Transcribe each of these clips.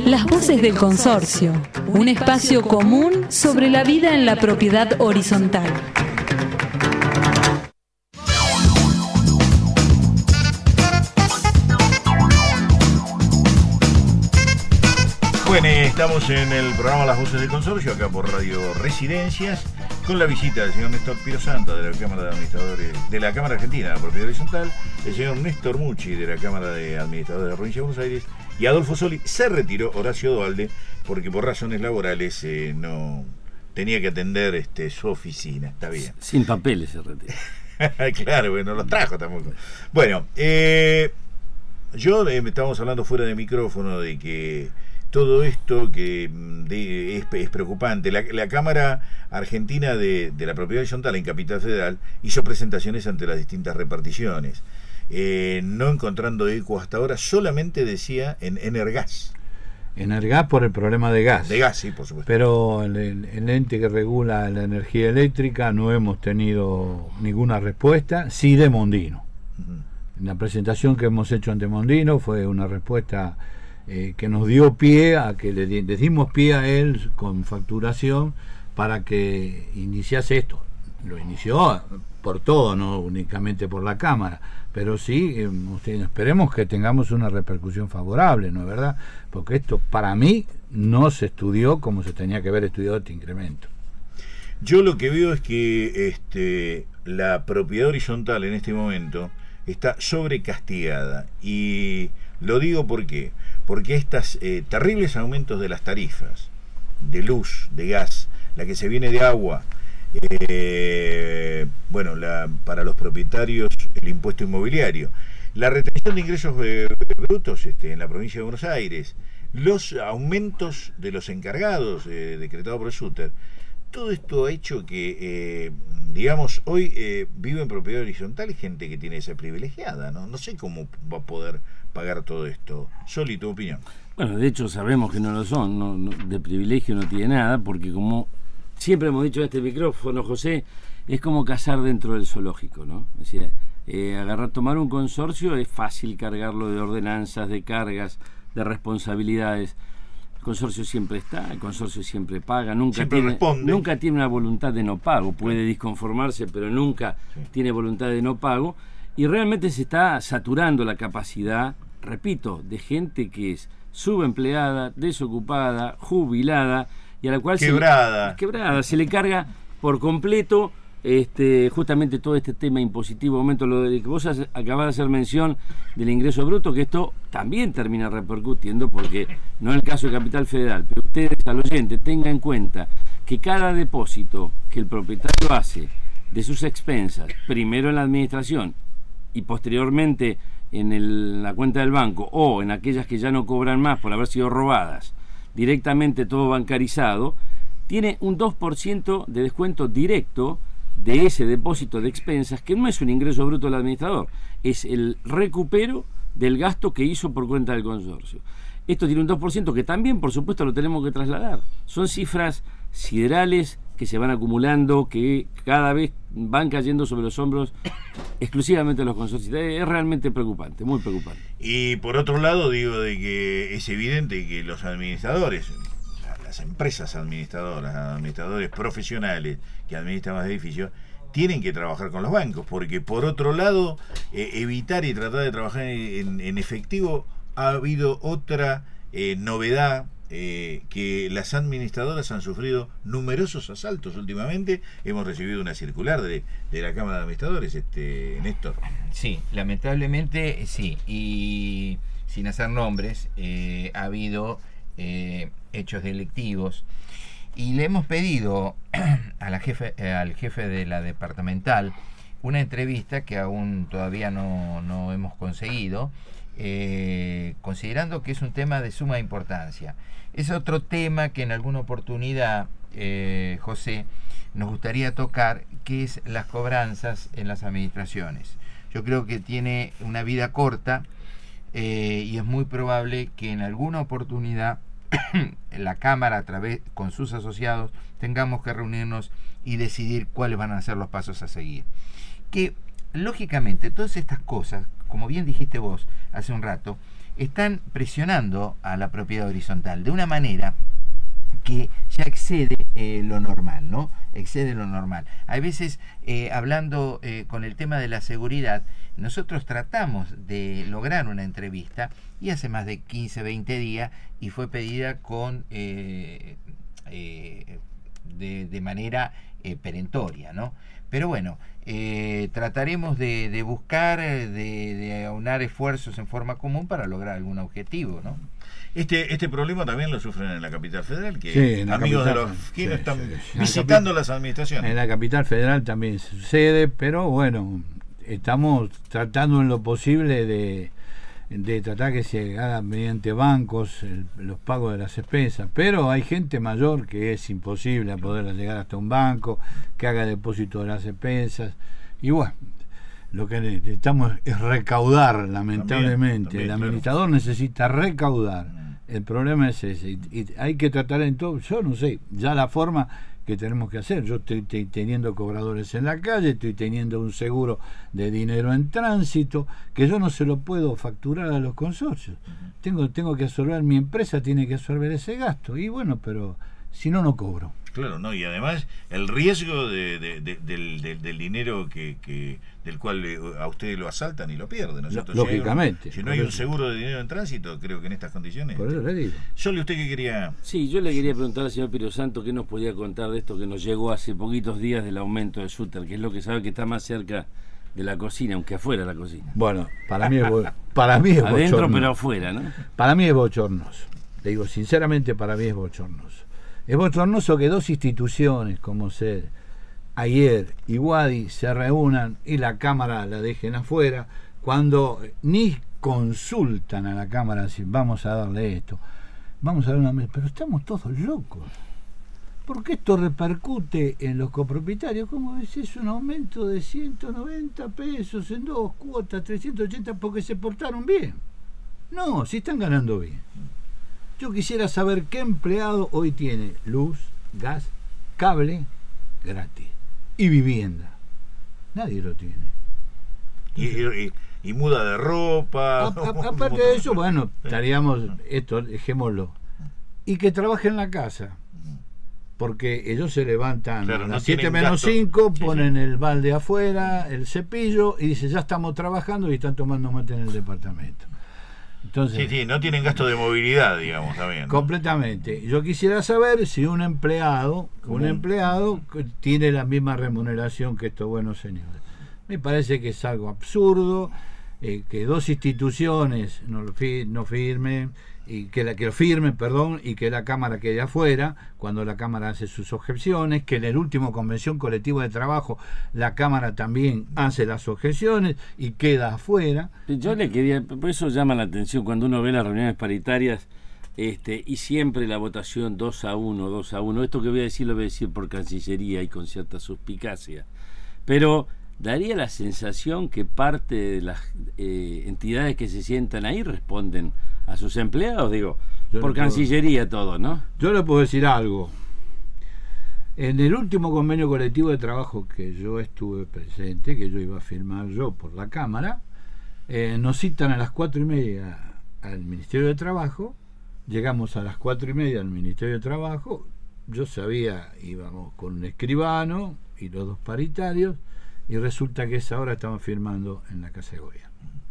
Las voces del consorcio, un espacio común sobre la vida en la propiedad horizontal. Bueno, estamos en el programa Las Voces del Consorcio, acá por Radio Residencias, con la visita del señor Néstor Pirosanta de la Cámara de Administradores de la Cámara Argentina de la Propiedad Horizontal, el señor Néstor Mucci de la Cámara de Administradores de la Provincia de Buenos Aires, y Adolfo Soli. Se retiró Horacio Duhalde porque por razones laborales no tenía que atender su oficina. Está bien. Sin papeles se retiró. Claro, bueno, los trajo tampoco. Bueno, estábamos hablando fuera de micrófono de que todo esto que es preocupante. La Cámara Argentina de la Propiedad Horizontal en Capital Federal hizo presentaciones ante las distintas reparticiones, no encontrando eco hasta ahora. Solamente decía en Energas. Energas por el problema de gas. De gas, sí, por supuesto. Pero el ente que regula la energía eléctrica no hemos tenido ninguna respuesta, sí de Mondino. Uh-huh. La presentación que hemos hecho ante Mondino fue una respuesta que nos dio pie a que le dimos pie a él con facturación para que iniciase esto. Lo inició por todo, no únicamente por la Cámara, pero sí, esperemos que tengamos una repercusión favorable, ¿no es verdad? Porque esto para mí no se estudió como se tenía que haber estudiado este incremento. Yo lo que veo es que la propiedad horizontal en este momento está sobrecastigada, y lo digo porque estos terribles aumentos de las tarifas de luz, de gas, la que se viene de agua, para los propietarios el impuesto inmobiliario, la retención de ingresos brutos en la provincia de Buenos Aires, los aumentos de los encargados decretados por el SUTER, todo esto ha hecho que, hoy vive en propiedad horizontal gente que tiene esa privilegiada, ¿no? No sé cómo va a poder pagar todo esto. Soli, tu opinión. Bueno, de hecho sabemos que no lo son, de privilegio no tiene nada, porque como siempre hemos dicho en este micrófono, José, es como cazar dentro del zoológico, ¿no? Es decir, tomar un consorcio es fácil cargarlo de ordenanzas, de cargas, de responsabilidades. El consorcio siempre está, el consorcio siempre paga, nunca tiene una voluntad de no pago, puede disconformarse, pero nunca tiene voluntad de no pago, y realmente se está saturando la capacidad, repito, de gente que es subempleada, desocupada, jubilada, y a la cual se le carga por completo justamente todo este tema impositivo. Momento lo de que vos acabás de hacer mención del ingreso bruto, que esto también termina repercutiendo, porque no es el caso de Capital Federal, pero ustedes, al oyente, tengan en cuenta que cada depósito que el propietario hace de sus expensas, primero en la administración y posteriormente en la cuenta del banco, o en aquellas que ya no cobran más por haber sido robadas, directamente todo bancarizado, tiene un 2% de descuento directo de ese depósito de expensas, que no es un ingreso bruto del administrador, es el recupero del gasto que hizo por cuenta del consorcio. Esto tiene un 2% que también, por supuesto, lo tenemos que trasladar. Son cifras siderales que se van acumulando, que cada vez van cayendo sobre los hombros exclusivamente de los consorcios. Es realmente preocupante, muy preocupante. Y por otro lado, digo de que es evidente que los administradores, las empresas administradoras, administradores profesionales que administran los edificios, tienen que trabajar con los bancos, porque por otro lado, evitar y tratar de trabajar en efectivo, ha habido otra novedad, que las administradoras han sufrido numerosos asaltos últimamente. Hemos recibido una circular de la Cámara de Administradores, Néstor. Sí, lamentablemente sí, y sin hacer nombres, ha habido hechos delictivos, y le hemos pedido al jefe de la departamental una entrevista que aún todavía no hemos conseguido, considerando que es un tema de suma importancia. Es otro tema que en alguna oportunidad, José, nos gustaría tocar, que es las cobranzas en las administraciones. Yo creo que tiene una vida corta, y es muy probable que en alguna oportunidad la Cámara, con sus asociados, tengamos que reunirnos y decidir cuáles van a ser los pasos a seguir. Que lógicamente todas estas cosas, como bien dijiste vos hace un rato, están presionando a la propiedad horizontal de una manera que ya excede lo normal, ¿no? Excede lo normal. Hay veces, hablando con el tema de la seguridad, nosotros tratamos de lograr una entrevista y hace más de 15, 20 días y fue pedida con de manera perentoria, ¿no? Pero bueno, trataremos de buscar, de aunar esfuerzos en forma común para lograr algún objetivo, ¿no? Este problema también lo sufren en la capital federal, que Sí, en la amigos capital, de los que no están sí. visitando las administraciones. En la capital federal también sucede, pero bueno, estamos tratando en lo posible de tratar que se haga mediante bancos los pagos de las expensas, pero hay gente mayor que es imposible a poder llegar hasta un banco, que haga depósito de las expensas, y bueno, lo que necesitamos es recaudar, lamentablemente. También, el administrador necesita recaudar. El problema es ese, y hay que tratar en todo, yo no sé, ya la forma que tenemos que hacer. Yo estoy teniendo cobradores en la calle, estoy teniendo un seguro de dinero en tránsito, que yo no se lo puedo facturar a los consorcios. Tengo que absorber, mi empresa tiene que absorber ese gasto, y bueno, pero si no, no cobro. Claro, no, y además el riesgo del dinero del cual a ustedes lo asaltan y lo pierden, ¿no es cierto? Lógicamente. Si no hay un seguro de dinero en tránsito, creo que en estas condiciones. Por eso le digo. Solo usted que quería. Sí, yo le quería preguntar al señor Piro Santo qué nos podía contar de esto que nos llegó hace poquitos días del aumento de Sutter, que es lo que sabe que está más cerca de la cocina, aunque afuera de la cocina. Bueno, para mí es bochornoso. Adentro pero afuera, ¿no? Para mí es bochornoso. Le digo sinceramente, para mí es bochornoso. Es bochornoso que dos instituciones como SED, AIER y UADY se reúnan y la Cámara la dejen afuera, cuando ni consultan a la Cámara si vamos a darle esto, vamos a dar una mesa, pero estamos todos locos. Porque esto repercute en los copropietarios, como decís, un aumento de 190 pesos en 2 cuotas, 380, porque se portaron bien. No, si están ganando bien. Yo quisiera saber qué empleado hoy tiene luz, gas, cable gratis y vivienda. Nadie lo tiene. Y muda de ropa. Aparte de eso, bueno, estaríamos, esto, dejémoslo. Y que trabaje en la casa. Porque ellos se levantan claro, a no las 7 tienen menos gasto. 5, ponen Sí. el balde afuera, el cepillo, y dice, ya estamos trabajando y están tomando mate en el departamento. Entonces, Sí, no tienen gasto de movilidad, digamos, también, ¿no? completamente. Yo quisiera saber si un empleado tiene la misma remuneración que estos buenos señores. Me parece que es algo absurdo, que dos instituciones no firmen, y que lo firmen, perdón, y que la Cámara quede afuera cuando la Cámara hace sus objeciones, que en el último convención colectiva de trabajo la Cámara también hace las objeciones y queda afuera. Yo le quería, por eso llama la atención cuando uno ve las reuniones paritarias, y siempre la votación 2-1, esto que voy a decir lo voy a decir por Cancillería y con cierta suspicacia, pero daría la sensación que parte de las entidades que se sientan ahí responden a sus empleados, digo, por Cancillería todo, ¿no? Yo le puedo decir algo. En el último convenio colectivo de trabajo que yo estuve presente, que yo iba a firmar yo por la Cámara, nos citan a las 4:30 al Ministerio de Trabajo, llegamos a las 4:30 al Ministerio de Trabajo, yo sabía, íbamos con un escribano y los dos paritarios, y resulta que a esa hora estaban firmando en la Casa de Gobierno.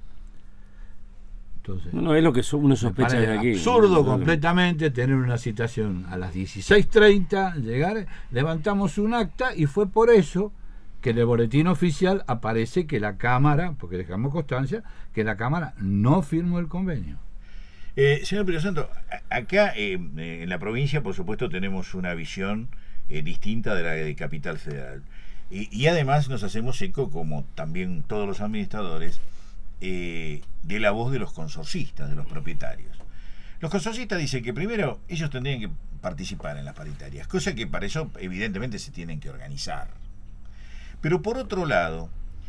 Entonces, No, es lo que uno sospecha desde aquí. absurdo completamente tener una citación a las 16:30, llegar, levantamos un acta y fue por eso que en el boletín oficial aparece que la Cámara, porque dejamos constancia, que la Cámara no firmó el convenio. Señor Piro Santo, acá en la provincia, por supuesto, tenemos una visión distinta de la de Capital Federal. Y además nos hacemos eco, como también todos los administradores, de la voz de los consorcistas, de los propietarios. Los consorcistas dicen que primero ellos tendrían que participar en las paritarias, cosa que para eso evidentemente se tienen que organizar. Pero por otro lado,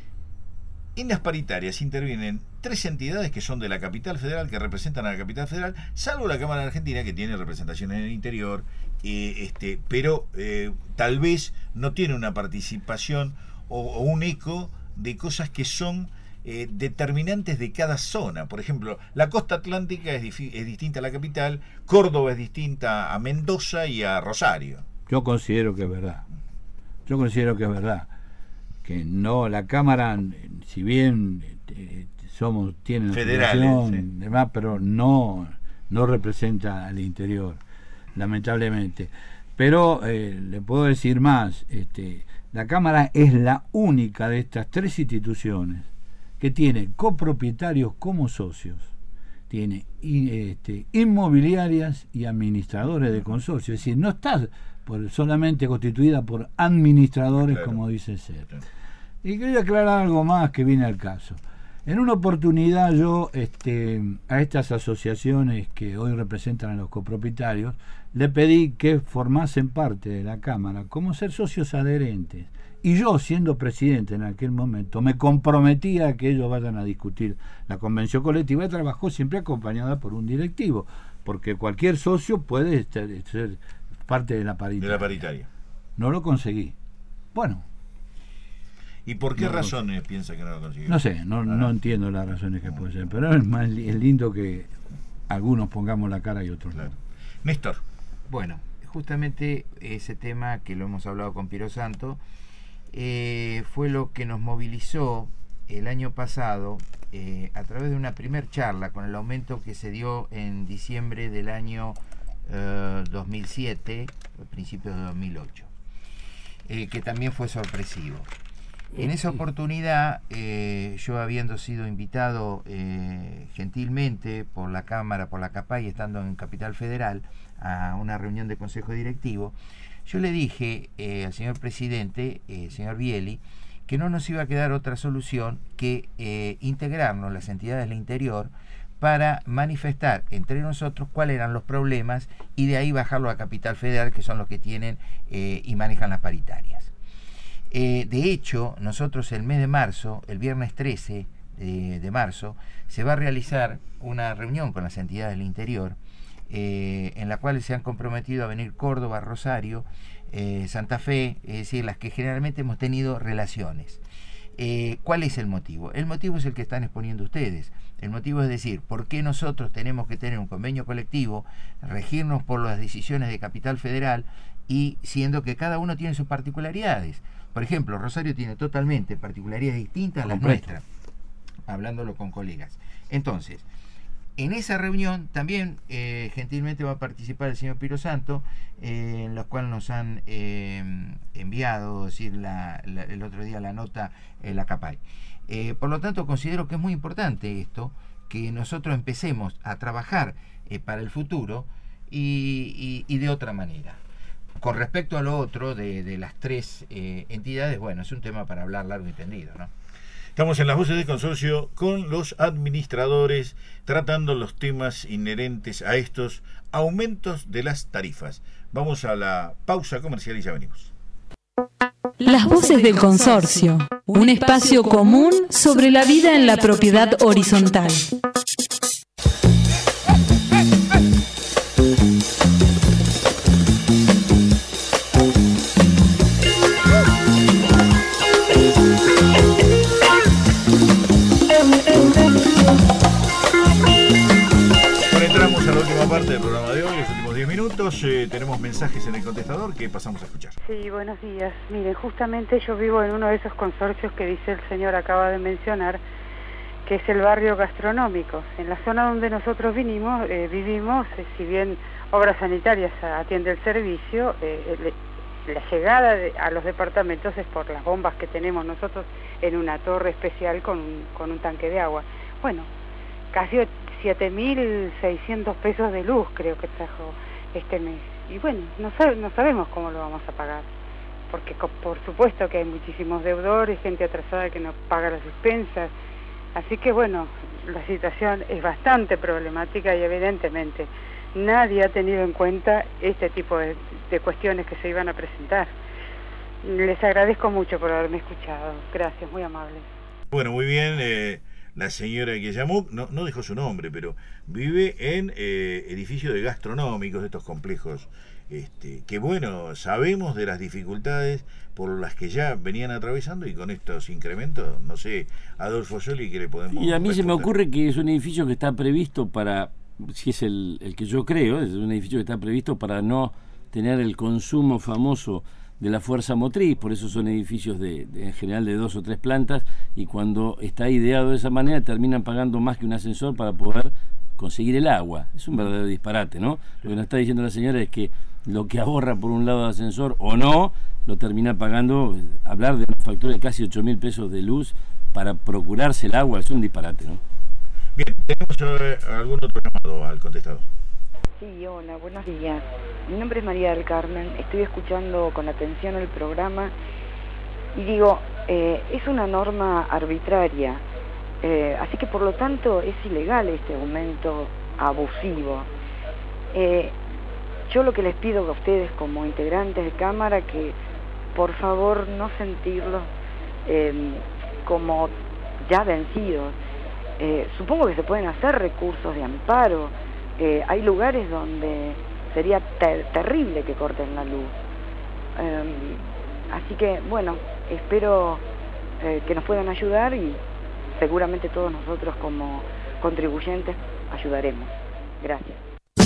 en las paritarias intervienen 3 entidades que son de la Capital Federal, que representan a la Capital Federal, salvo la Cámara Argentina, que tiene representación en el interior, pero tal vez no tiene una participación o un eco de cosas que son determinantes de cada zona. Por ejemplo, la costa atlántica es distinta a la capital, Córdoba es distinta a Mendoza y a Rosario. Yo considero que es verdad. Que no, la Cámara, si bien tienen federales, demás, pero no representa al interior, lamentablemente. Pero le puedo decir más, la Cámara es la única de estas tres instituciones que tiene copropietarios como socios, tiene inmobiliarias y administradores de consorcios, es decir, no está solamente constituida por administradores, claro, como dice ser. Claro. Y quería aclarar algo más que viene al caso. En una oportunidad yo a estas asociaciones que hoy representan a los copropietarios le pedí que formasen parte de la Cámara como ser socios adherentes, y yo, siendo presidente en aquel momento, me comprometía a que ellos vayan a discutir la convención colectiva, y trabajó siempre acompañada por un directivo, porque cualquier socio puede ser parte de la paritaria. No lo conseguí. Bueno. ¿Y por qué razones piensa que no lo consiguió? No sé, no entiendo las razones que puede ser, pero es lindo que algunos pongamos la cara y otros no. Néstor. Bueno, justamente ese tema que lo hemos hablado con Piero Santo fue lo que nos movilizó el año pasado a través de una primer charla con el aumento que se dio en diciembre del año 2007, principios de 2008, que también fue sorpresivo. En esa oportunidad, yo habiendo sido invitado gentilmente por la Cámara, por la CAPAI, estando en Capital Federal, a una reunión de consejo directivo, yo le dije al señor presidente, señor Bieli, que no nos iba a quedar otra solución que integrarnos las entidades del interior para manifestar entre nosotros cuáles eran los problemas y de ahí bajarlo a Capital Federal, que son los que tienen y manejan las paritarias. De hecho, nosotros el mes de marzo, el viernes 13 de marzo, se va a realizar una reunión con las entidades del interior, en la cual se han comprometido a venir Córdoba, Rosario, Santa Fe, es decir, las que generalmente hemos tenido relaciones. ¿Cuál es el motivo? El motivo es el que están exponiendo ustedes. El motivo es decir, ¿por qué nosotros tenemos que tener un convenio colectivo, regirnos por las decisiones de Capital Federal, y siendo que cada uno tiene sus particularidades? Por ejemplo, Rosario tiene totalmente particularidades distintas a las nuestras, hablándolo con colegas. Entonces, en esa reunión también gentilmente va a participar el señor Piero Santo, en la cual nos han enviado, es decir, el otro día la nota, la CAPAI. Por lo tanto, considero que es muy importante esto, que nosotros empecemos a trabajar para el futuro y de otra manera. Con respecto a lo otro, de las tres entidades, bueno, es un tema para hablar largo y tendido, ¿no? Estamos en las voces del consorcio con los administradores, tratando los temas inherentes a estos aumentos de las tarifas. Vamos a la pausa comercial y ya venimos. Las voces del consorcio, un espacio común sobre la vida en la propiedad horizontal. Entramos a la última parte del programa de hoy, los últimos 10 minutos. Tenemos mensajes en el contestador que pasamos a escuchar. Sí, buenos días. Miren, justamente yo vivo en uno de esos consorcios que dice el señor acaba de mencionar, que es el barrio gastronómico. En la zona donde nosotros vivimos, si bien Obras Sanitarias atiende el servicio, la llegada a los departamentos es por las bombas que tenemos nosotros en una torre especial con un tanque de agua. Bueno, casi 7.600 pesos de luz creo que trajo este mes. Y bueno, no sabemos cómo lo vamos a pagar, porque por supuesto que hay muchísimos deudores, gente atrasada que no paga las expensas. Así que bueno, la situación es bastante problemática y evidentemente nadie ha tenido en cuenta este tipo de cuestiones que se iban a presentar. Les agradezco mucho por haberme escuchado. Gracias, muy amables. Bueno, muy bien. la señora que llamó, no dejó su nombre, pero vive en edificios gastronómicos de estos complejos, que bueno, sabemos de las dificultades por las que ya venían atravesando, y con estos incrementos, no sé, Adolfo Scioli, ¿qué le podemos Y a mí se me responder? ocurre que es un edificio que está previsto para, si es el que yo creo, es un edificio que está previsto para no tener el consumo famoso de la fuerza motriz, por eso son edificios en general de 2 o 3 plantas, y cuando está ideado de esa manera terminan pagando más que un ascensor para poder conseguir el agua. Es un verdadero disparate, ¿no? Lo que nos está diciendo la señora es que lo que ahorra por un lado de ascensor o no, lo termina pagando. Hablar de una factura de casi 8.000 pesos de luz para procurarse el agua es un disparate, ¿no? Bien, tenemos algún otro llamado al contestador. Sí, hola, buenos días. Mi nombre es María del Carmen, estoy escuchando con atención el programa y digo, es una norma arbitraria, así que por lo tanto es ilegal este aumento abusivo. Yo lo que les pido a ustedes como integrantes de Cámara, que por favor no sentirlos como ya vencidos. Supongo que se pueden hacer recursos de amparo. Hay lugares donde sería terrible que corten la luz. Así que, bueno, espero que nos puedan ayudar y seguramente todos nosotros como contribuyentes ayudaremos. Gracias.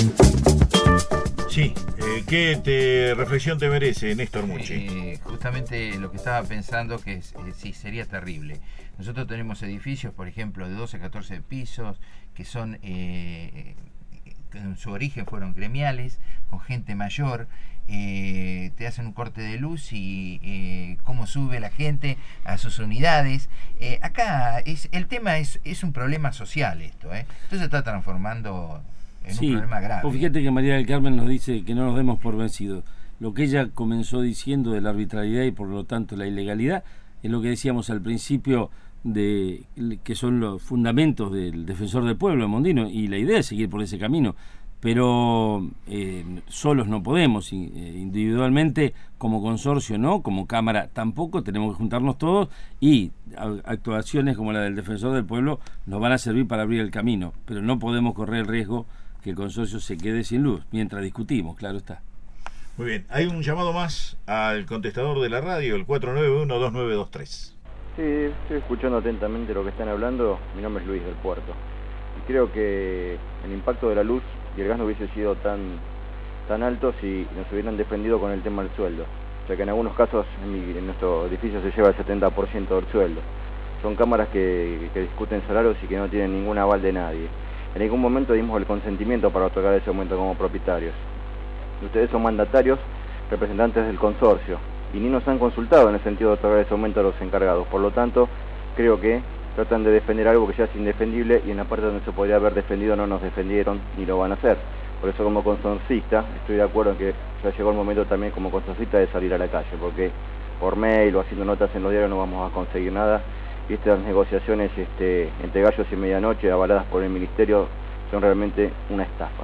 Sí, ¿qué reflexión te merece, Néstor Mucci? Justamente lo que estaba pensando, que sí, sería terrible. Nosotros tenemos edificios, por ejemplo, de 12 a 14 pisos, que son... en su origen fueron gremiales, con gente mayor, te hacen un corte de luz y cómo sube la gente a sus unidades. Acá el tema es un problema social esto, Esto se está transformando en un problema grave. Pues fíjate que María del Carmen nos dice que no nos demos por vencidos. Lo que ella comenzó diciendo de la arbitrariedad y por lo tanto la ilegalidad es lo que decíamos al principio, de que son los fundamentos del defensor del pueblo de Mondino, y la idea es seguir por ese camino, pero solos no podemos, individualmente como consorcio no, como Cámara tampoco, tenemos que juntarnos todos, y actuaciones como la del defensor del pueblo nos van a servir para abrir el camino, pero no podemos correr el riesgo que el consorcio se quede sin luz mientras discutimos, claro está. Muy bien, hay un llamado más al contestador de la radio, el 491-2923. Sí, estoy escuchando atentamente lo que están hablando. Mi nombre es Luis del Puerto. Y creo que el impacto de la luz y el gas no hubiese sido tan alto si nos hubieran defendido con el tema del sueldo. O sea que en algunos casos en nuestro edificio se lleva el 70% del sueldo. Son cámaras que discuten salarios y que no tienen ningún aval de nadie. En ningún momento dimos el consentimiento para otorgar ese aumento como propietarios. Ustedes son mandatarios, representantes del consorcio, y ni nos han consultado en el sentido de otorgar ese aumento a los encargados. Por lo tanto, creo que tratan de defender algo que ya es indefendible, y en la parte donde se podría haber defendido no nos defendieron ni lo van a hacer. Por eso, como consorcista, estoy de acuerdo en que ya llegó el momento también como consorcista de salir a la calle, porque por mail o haciendo notas en los diarios no vamos a conseguir nada, y estas negociaciones entre gallos y medianoche avaladas por el ministerio son realmente una estafa.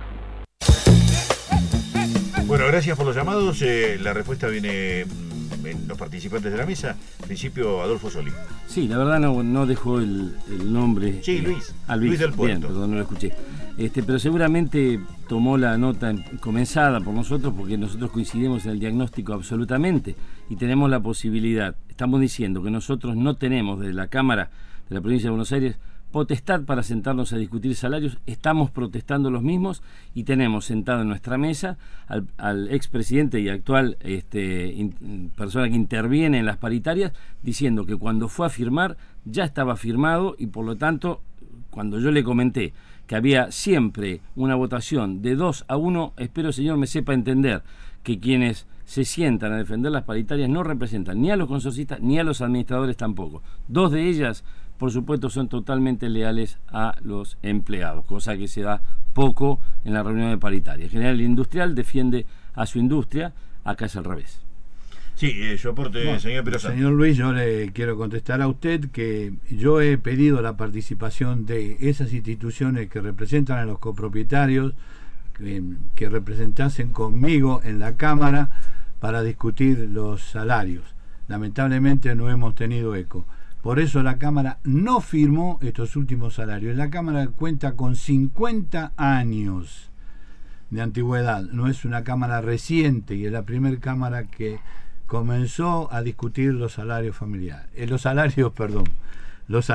Bueno, gracias por los llamados. La respuesta viene en los participantes de la mesa. En principio, Adolfo Scioli. Sí, la verdad no dejó el nombre. Sí, Luis. Luis del Puerto. Bien, perdón, no lo escuché. Pero seguramente tomó la nota comenzada por nosotros, porque nosotros coincidimos en el diagnóstico absolutamente y tenemos la posibilidad. Estamos diciendo que nosotros no tenemos desde la Cámara de la Provincia de Buenos Aires potestad para sentarnos a discutir salarios, estamos protestando los mismos, y tenemos sentado en nuestra mesa al expresidente y actual persona que interviene en las paritarias, diciendo que cuando fue a firmar ya estaba firmado, y por lo tanto, cuando yo le comenté que había siempre una votación de 2-1, espero, señor, me sepa entender que quienes se sientan a defender las paritarias no representan ni a los consorcistas ni a los administradores tampoco. 2 de ellas, por supuesto, son totalmente leales a los empleados, cosa que se da poco en la reunión de paritaria. En general, el industrial defiende a su industria, acá es al revés. Sí, su aporte, bueno, señor Perosa. Señor Luis, yo le quiero contestar a usted que yo he pedido la participación de esas instituciones que representan a los copropietarios, que representasen conmigo en la Cámara para discutir los salarios. Lamentablemente no hemos tenido eco. Por eso la Cámara no firmó estos últimos salarios. La Cámara cuenta con 50 años de antigüedad, no es una Cámara reciente y es la primera Cámara que comenzó a discutir los salarios familiares. Los salarios. Nos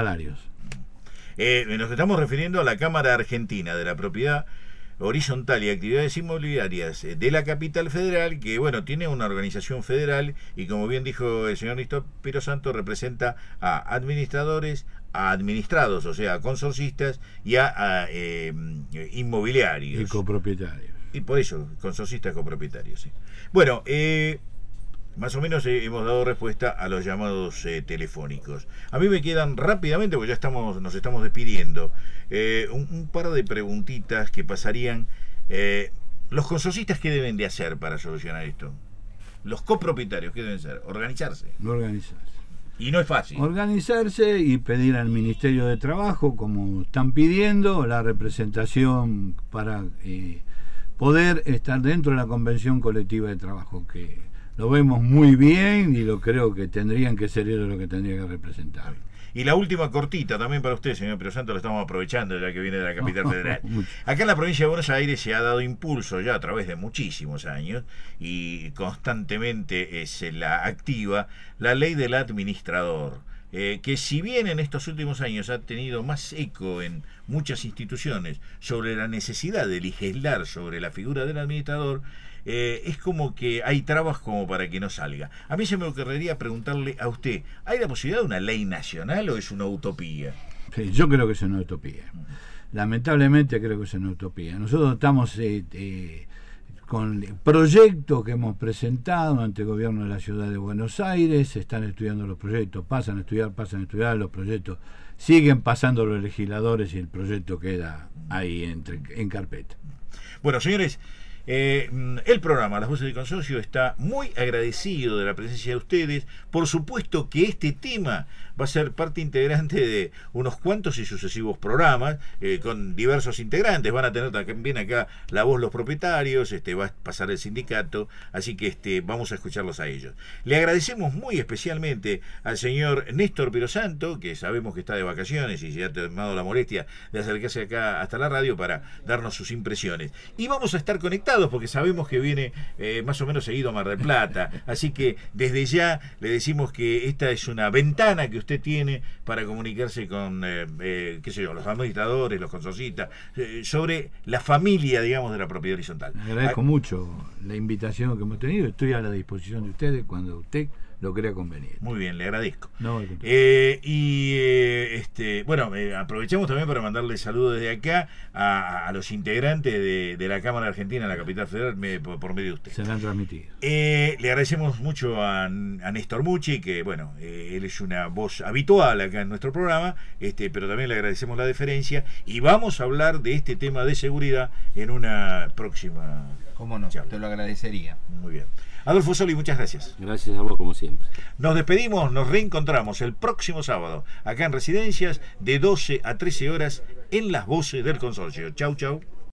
estamos refiriendo a la Cámara Argentina de la Propiedad Horizontal y Actividades Inmobiliarias de la Capital Federal, que bueno, tiene una organización federal y, como bien dijo el señor Néstor Pirosanto, representa a administradores, a administrados, o sea, a consorcistas y a inmobiliarios. Y copropietarios. Y por eso, consorcistas copropietarios, sí. Bueno, más o menos hemos dado respuesta a los llamados telefónicos. A mí me quedan rápidamente, porque ya nos estamos despidiendo, un par de preguntitas que pasarían. ¿Los consorcistas qué deben de hacer para solucionar esto? ¿Los copropietarios qué deben hacer? Organizarse. Y no es fácil. Organizarse y pedir al Ministerio de Trabajo, como están pidiendo, la representación para poder estar dentro de la Convención Colectiva de Trabajo, que lo vemos muy bien y lo creo que tendrían que ser ellos los que tendrían que representar. Y la última cortita también para usted, señor Pirosanto, lo estamos aprovechando ya que viene de la Capital Federal. Acá en la provincia de Buenos Aires se ha dado impulso ya a través de muchísimos años y constantemente se la activa la ley del administrador, que si bien en estos últimos años ha tenido más eco en muchas instituciones sobre la necesidad de legislar sobre la figura del administrador, es como que hay trabas como para que no salga. A mí se me ocurriría preguntarle a usted, ¿hay la posibilidad de una ley nacional o es una utopía? Sí, yo creo que es una utopía. Lamentablemente creo que es una utopía. Nosotros estamos con proyectos que hemos presentado ante el gobierno de la ciudad de Buenos Aires, se están estudiando los proyectos, pasan a estudiar los proyectos, siguen pasando los legisladores y el proyecto queda ahí en carpeta. Bueno, señores, el programa Las Voces del Consorcio está muy agradecido de la presencia de ustedes. Por supuesto que este tema va a ser parte integrante de unos cuantos y sucesivos programas con diversos integrantes. Van a tener también acá la voz los propietarios, va a pasar el sindicato, así que vamos a escucharlos a ellos. Le agradecemos muy especialmente al señor Néstor Pirosanto, que sabemos que está de vacaciones y se ha tomado la molestia de acercarse acá hasta la radio para darnos sus impresiones. Y vamos a estar conectados porque sabemos que viene más o menos seguido a Mar del Plata, así que desde ya le decimos que esta es una ventana que usted tiene para comunicarse con los administradores, los consorcistas, sobre la familia, digamos, de la propiedad horizontal. Le agradezco mucho la invitación que hemos tenido, estoy a la disposición de ustedes cuando usted lo crea conveniente. Muy bien, le agradezco. No, aprovechamos también para mandarle saludos desde acá a los integrantes de la Cámara Argentina en la Capital Federal por medio de usted. Se la han transmitido. Le agradecemos mucho a Néstor Mucci, que él es una voz habitual acá en nuestro programa, pero también le agradecemos la deferencia y vamos a hablar de este tema de seguridad en una próxima. ¿Cómo no? Te lo agradecería. Muy bien. Adolfo Soli, muchas gracias. Gracias a vos, como siempre. Nos despedimos, nos reencontramos el próximo sábado, acá en Residencias, de 12 a 13 horas, en Las Voces del Consorcio. Chau, chau.